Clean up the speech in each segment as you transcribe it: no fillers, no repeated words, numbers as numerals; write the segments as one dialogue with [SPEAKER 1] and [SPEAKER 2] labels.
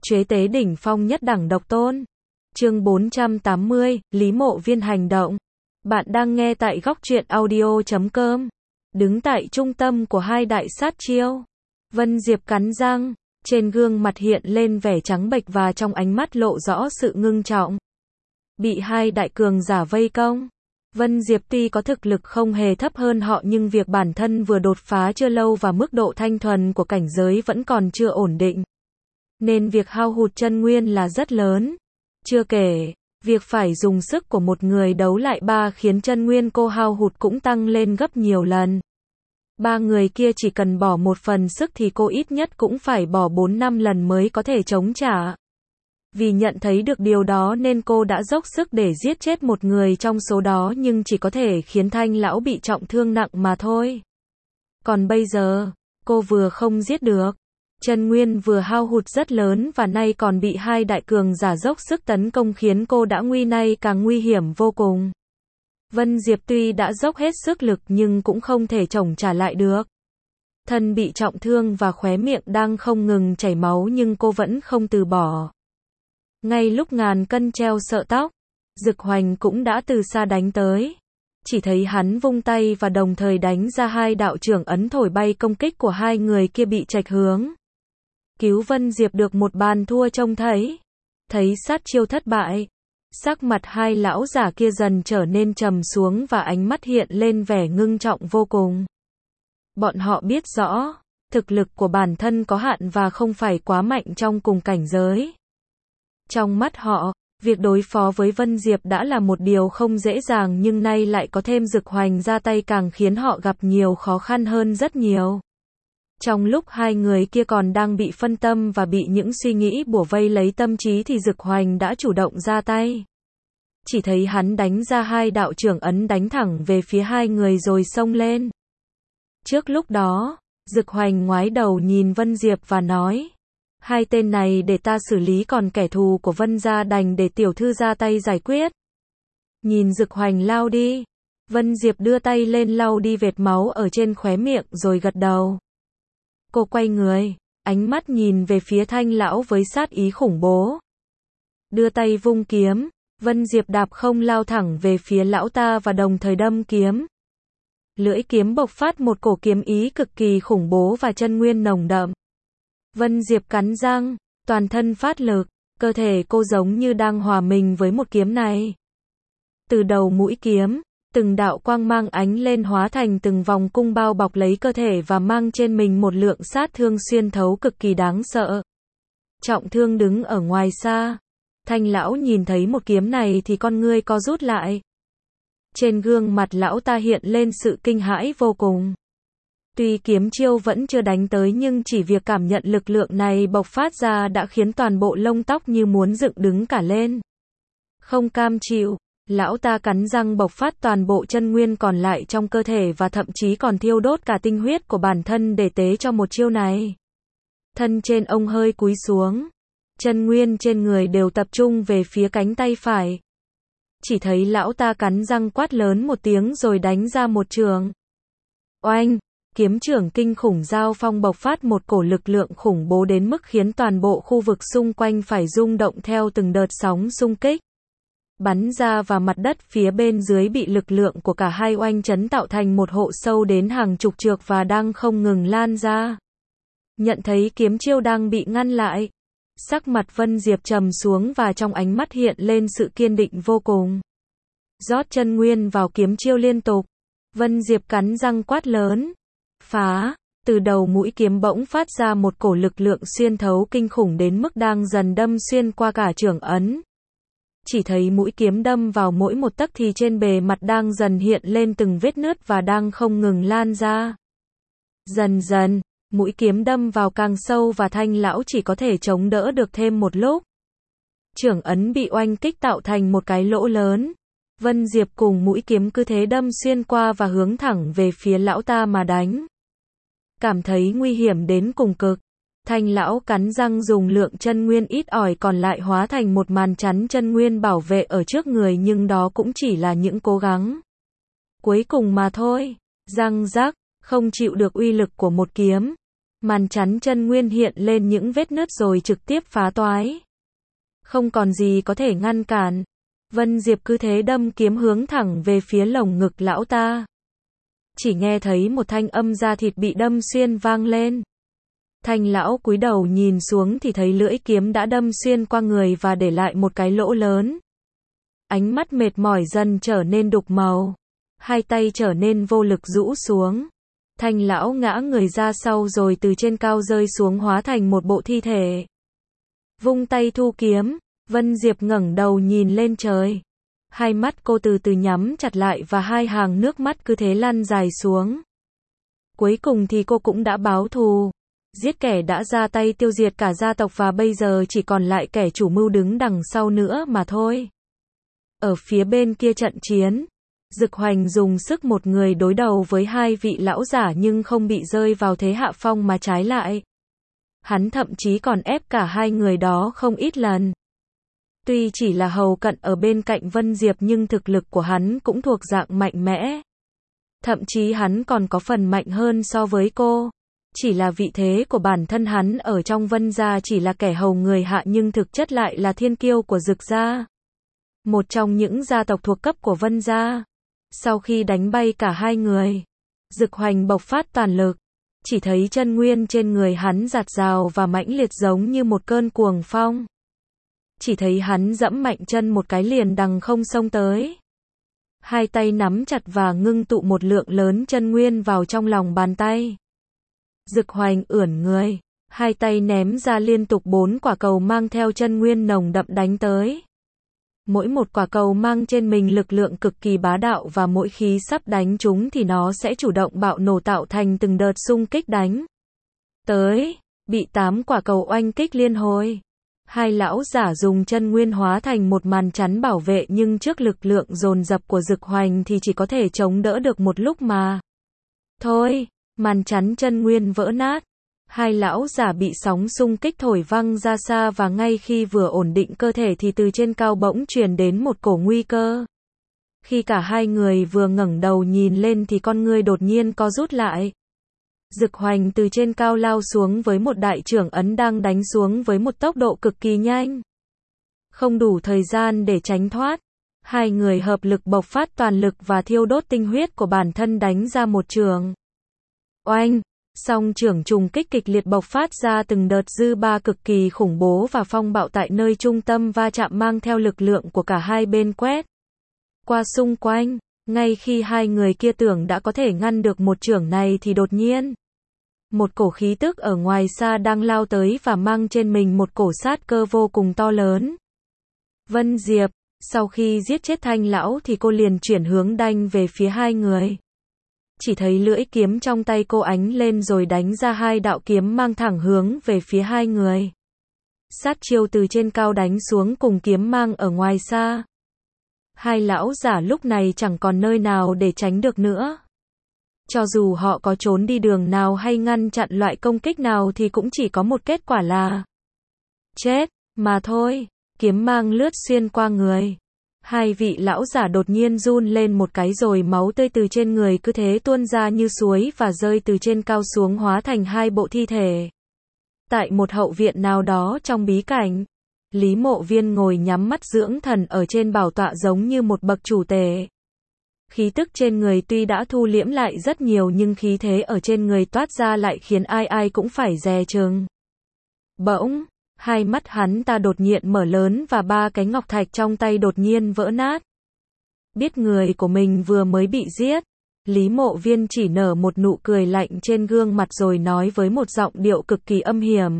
[SPEAKER 1] Chế tế đỉnh phong nhất đẳng độc tôn. Chương 480, Lý Mộ Viên hành động. Bạn đang nghe tại góc truyện audio.com. Đứng tại trung tâm của hai đại sát chiêu. Vân Diệp cắn răng, trên gương mặt hiện lên vẻ trắng bệch và trong ánh mắt lộ rõ sự ngưng trọng. Bị hai đại cường giả vây công. Vân Diệp tuy có thực lực không hề thấp hơn họ nhưng việc bản thân vừa đột phá chưa lâu và mức độ thanh thuần của cảnh giới vẫn còn chưa ổn định. Nên việc hao hụt chân nguyên là rất lớn. Chưa kể, việc phải dùng sức của một người đấu lại ba khiến chân nguyên cô hao hụt cũng tăng lên gấp nhiều lần. Ba người kia chỉ cần bỏ một phần sức thì cô ít nhất cũng phải bỏ 4-5 lần mới có thể chống trả. Vì nhận thấy được điều đó nên cô đã dốc sức để giết chết một người trong số đó nhưng chỉ có thể khiến Thanh lão bị trọng thương nặng mà thôi. Còn bây giờ, cô vừa không giết được, chân nguyên vừa hao hụt rất lớn và nay còn bị hai đại cường giả dốc sức tấn công khiến cô đã nguy nay càng nguy hiểm vô cùng. Vân Diệp tuy đã dốc hết sức lực nhưng cũng không thể chống trả lại được. Thân bị trọng thương và khóe miệng đang không ngừng chảy máu nhưng cô vẫn không từ bỏ. Ngay lúc ngàn cân treo sợi tóc, Dực Hoành cũng đã từ xa đánh tới. Chỉ thấy hắn vung tay và đồng thời đánh ra hai đạo trưởng ấn thổi bay công kích của hai người kia bị chệch hướng. Cứu Vân Diệp được một bàn thua trông thấy. Thấy sát chiêu thất bại, sắc mặt hai lão giả kia dần trở nên trầm xuống và ánh mắt hiện lên vẻ ngưng trọng vô cùng. Bọn họ biết rõ, thực lực của bản thân có hạn và không phải quá mạnh trong cùng cảnh giới. Trong mắt họ, việc đối phó với Vân Diệp đã là một điều không dễ dàng nhưng nay lại có thêm Dực Hoành ra tay càng khiến họ gặp nhiều khó khăn hơn rất nhiều. Trong lúc hai người kia còn đang bị phân tâm và bị những suy nghĩ bủa vây lấy tâm trí thì Dực Hoành đã chủ động ra tay. Chỉ thấy hắn đánh ra hai đạo trưởng ấn đánh thẳng về phía hai người rồi xông lên. Trước lúc đó, Dực Hoành ngoái đầu nhìn Vân Diệp và nói: hai tên này để ta xử lý còn kẻ thù của Vân gia đành để tiểu thư ra tay giải quyết. Nhìn Dực Hoành lao đi, Vân Diệp đưa tay lên lau đi vệt máu ở trên khóe miệng rồi gật đầu. Cô quay người, ánh mắt nhìn về phía Thanh lão với sát ý khủng bố. Đưa tay vung kiếm, Vân Diệp đạp không lao thẳng về phía lão ta và đồng thời đâm kiếm. Lưỡi kiếm bộc phát một cổ kiếm ý cực kỳ khủng bố và chân nguyên nồng đậm. Vân Diệp cắn răng, toàn thân phát lực, cơ thể cô giống như đang hòa mình với một kiếm này. Từ đầu mũi kiếm, từng đạo quang mang ánh lên hóa thành từng vòng cung bao bọc lấy cơ thể và mang trên mình một lượng sát thương xuyên thấu cực kỳ đáng sợ. Trọng thương đứng ở ngoài xa, Thanh lão nhìn thấy một kiếm này thì con ngươi co rút lại. Trên gương mặt lão ta hiện lên sự kinh hãi vô cùng. Tuy kiếm chiêu vẫn chưa đánh tới nhưng chỉ việc cảm nhận lực lượng này bộc phát ra đã khiến toàn bộ lông tóc như muốn dựng đứng cả lên. Không cam chịu, lão ta cắn răng bộc phát toàn bộ chân nguyên còn lại trong cơ thể và thậm chí còn thiêu đốt cả tinh huyết của bản thân để tế cho một chiêu này. Thân trên ông hơi cúi xuống, chân nguyên trên người đều tập trung về phía cánh tay phải. Chỉ thấy lão ta cắn răng quát lớn một tiếng rồi đánh ra một chưởng. Oanh! Kiếm chưởng kinh khủng giao phong bộc phát một cổ lực lượng khủng bố đến mức khiến toàn bộ khu vực xung quanh phải rung động theo từng đợt sóng xung kích. Bắn ra và mặt đất phía bên dưới bị lực lượng của cả hai oanh chấn tạo thành một hố sâu đến hàng chục trượng và đang không ngừng lan ra. Nhận thấy kiếm chiêu đang bị ngăn lại, sắc mặt Vân Diệp trầm xuống và trong ánh mắt hiện lên sự kiên định vô cùng. Rót chân nguyên vào kiếm chiêu liên tục, Vân Diệp cắn răng quát lớn. Phá! Từ đầu mũi kiếm bỗng phát ra một cổ lực lượng xuyên thấu kinh khủng đến mức đang dần đâm xuyên qua cả trưởng ấn. Chỉ thấy mũi kiếm đâm vào mỗi một tấc thì trên bề mặt đang dần hiện lên từng vết nứt và đang không ngừng lan ra. Dần dần, mũi kiếm đâm vào càng sâu và Thanh lão chỉ có thể chống đỡ được thêm một lúc. Trưởng ấn bị oanh kích tạo thành một cái lỗ lớn. Vân Diệp cùng mũi kiếm cứ thế đâm xuyên qua và hướng thẳng về phía lão ta mà đánh. Cảm thấy nguy hiểm đến cùng cực, Thanh lão cắn răng dùng lượng chân nguyên ít ỏi còn lại hóa thành một màn chắn chân nguyên bảo vệ ở trước người nhưng đó cũng chỉ là những cố gắng cuối cùng mà thôi. Răng rắc, không chịu được uy lực của một kiếm. Màn chắn chân nguyên hiện lên những vết nứt rồi trực tiếp phá toái. Không còn gì có thể ngăn cản. Vân Diệp cứ thế đâm kiếm hướng thẳng về phía lồng ngực lão ta. Chỉ nghe thấy một thanh âm da thịt bị đâm xuyên vang lên. Thanh lão cúi đầu nhìn xuống thì thấy lưỡi kiếm đã đâm xuyên qua người và để lại một cái lỗ lớn. Ánh mắt mệt mỏi dần trở nên đục màu. Hai tay trở nên vô lực rũ xuống. Thanh lão ngã người ra sau rồi từ trên cao rơi xuống hóa thành một bộ thi thể. Vung tay thu kiếm, Vân Diệp ngẩng đầu nhìn lên trời. Hai mắt cô từ từ nhắm chặt lại và hai hàng nước mắt cứ thế lăn dài xuống. Cuối cùng thì cô cũng đã báo thù. Giết kẻ đã ra tay tiêu diệt cả gia tộc và bây giờ chỉ còn lại kẻ chủ mưu đứng đằng sau nữa mà thôi. Ở phía bên kia trận chiến, Dực Hoành dùng sức một người đối đầu với hai vị lão giả nhưng không bị rơi vào thế hạ phong mà trái lại. Hắn thậm chí còn ép cả hai người đó không ít lần. Tuy chỉ là hầu cận ở bên cạnh Vân Diệp nhưng thực lực của hắn cũng thuộc dạng mạnh mẽ. Thậm chí hắn còn có phần mạnh hơn so với cô. Chỉ là vị thế của bản thân hắn ở trong Vân gia chỉ là kẻ hầu người hạ nhưng thực chất lại là thiên kiêu của Dực gia. Một trong những gia tộc thuộc cấp của Vân gia. Sau khi đánh bay cả hai người, Dực Hoành bộc phát toàn lực. Chỉ thấy chân nguyên trên người hắn dạt dào và mãnh liệt giống như một cơn cuồng phong. Chỉ thấy hắn dẫm mạnh chân một cái liền đằng không xông tới. Hai tay nắm chặt và ngưng tụ một lượng lớn chân nguyên vào trong lòng bàn tay. Dực Hoành ưỡn người, hai tay ném ra liên tục 4 quả cầu mang theo chân nguyên nồng đậm đánh tới. Mỗi một quả cầu mang trên mình lực lượng cực kỳ bá đạo và mỗi khi sắp đánh chúng thì nó sẽ chủ động bạo nổ tạo thành từng đợt xung kích đánh tới, bị 8 quả cầu oanh kích liên hồi. Hai lão giả dùng chân nguyên hóa thành một màn chắn bảo vệ nhưng trước lực lượng dồn dập của Dực Hoành thì chỉ có thể chống đỡ được một lúc mà. Thôi, màn chắn chân nguyên vỡ nát. Hai lão giả bị sóng xung kích thổi văng ra xa và ngay khi vừa ổn định cơ thể thì từ trên cao bỗng truyền đến một cổ nguy cơ. Khi cả hai người vừa ngẩng đầu nhìn lên thì con ngươi đột nhiên co rút lại. Dực Hoành từ trên cao lao xuống với một đại chưởng ấn đang đánh xuống với một tốc độ cực kỳ nhanh. Không đủ thời gian để tránh thoát. Hai người hợp lực bộc phát toàn lực và thiêu đốt tinh huyết của bản thân đánh ra một chưởng. Oanh! Song chưởng trùng kích kịch liệt bộc phát ra từng đợt dư ba cực kỳ khủng bố và phong bạo tại nơi trung tâm va chạm mang theo lực lượng của cả hai bên quét qua xung quanh. Ngay khi hai người kia tưởng đã có thể ngăn được một chưởng này thì đột nhiên một cổ khí tức ở ngoài xa đang lao tới và mang trên mình một cổ sát cơ vô cùng to lớn. Vân Diệp, sau khi giết chết Thanh lão thì cô liền chuyển hướng đanh về phía hai người. Chỉ thấy lưỡi kiếm trong tay cô ánh lên rồi đánh ra hai đạo kiếm mang thẳng hướng về phía hai người. Sát chiêu từ trên cao đánh xuống cùng kiếm mang ở ngoài xa. Hai lão giả lúc này chẳng còn nơi nào để tránh được nữa. Cho dù họ có trốn đi đường nào hay ngăn chặn loại công kích nào thì cũng chỉ có một kết quả là chết, mà thôi. Kiếm mang lướt xuyên qua người. Hai vị lão giả đột nhiên run lên một cái rồi máu tươi từ trên người cứ thế tuôn ra như suối và rơi từ trên cao xuống hóa thành hai bộ thi thể. Tại một hậu viện nào đó trong bí cảnh, Lý Mộ Viên ngồi nhắm mắt dưỡng thần ở trên bảo tọa giống như một bậc chủ tể. Khí tức trên người tuy đã thu liễm lại rất nhiều nhưng khí thế ở trên người toát ra lại khiến ai ai cũng phải dè chừng. Bỗng, hai mắt hắn ta đột nhiên mở lớn và ba cái ngọc thạch trong tay đột nhiên vỡ nát. Biết người của mình vừa mới bị giết, Lý Mộ Viên chỉ nở một nụ cười lạnh trên gương mặt rồi nói với một giọng điệu cực kỳ âm hiểm.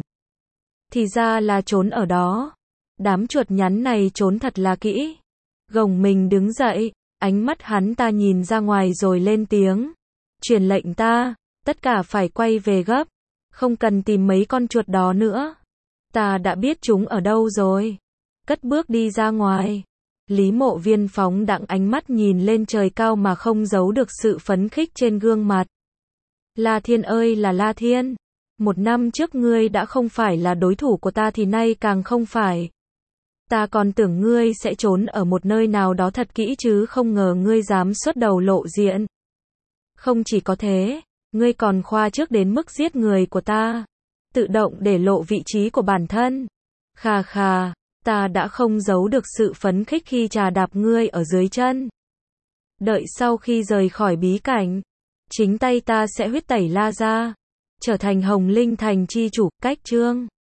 [SPEAKER 1] Thì ra là trốn ở đó. Đám chuột nhắn này trốn thật là kỹ. Gồng mình đứng dậy, ánh mắt hắn ta nhìn ra ngoài rồi lên tiếng. Truyền lệnh ta, tất cả phải quay về gấp. Không cần tìm mấy con chuột đó nữa. Ta đã biết chúng ở đâu rồi. Cất bước đi ra ngoài. Lý Mộ Viên phóng đãng ánh mắt nhìn lên trời cao mà không giấu được sự phấn khích trên gương mặt. La Thiên ơi là La Thiên. 1 năm trước ngươi đã không phải là đối thủ của ta thì nay càng không phải. Ta còn tưởng ngươi sẽ trốn ở một nơi nào đó thật kỹ chứ không ngờ ngươi dám xuất đầu lộ diện. Không chỉ có thế, Ngươi còn khoa trước đến mức giết người của ta. Tự động để lộ vị trí của bản thân. Khà khà, ta đã không giấu được sự phấn khích khi trà đạp ngươi ở dưới chân. Đợi sau khi rời khỏi bí cảnh, chính tay ta sẽ huyết tẩy La gia, trở thành Hồng Linh thành chi chủ, cách chương.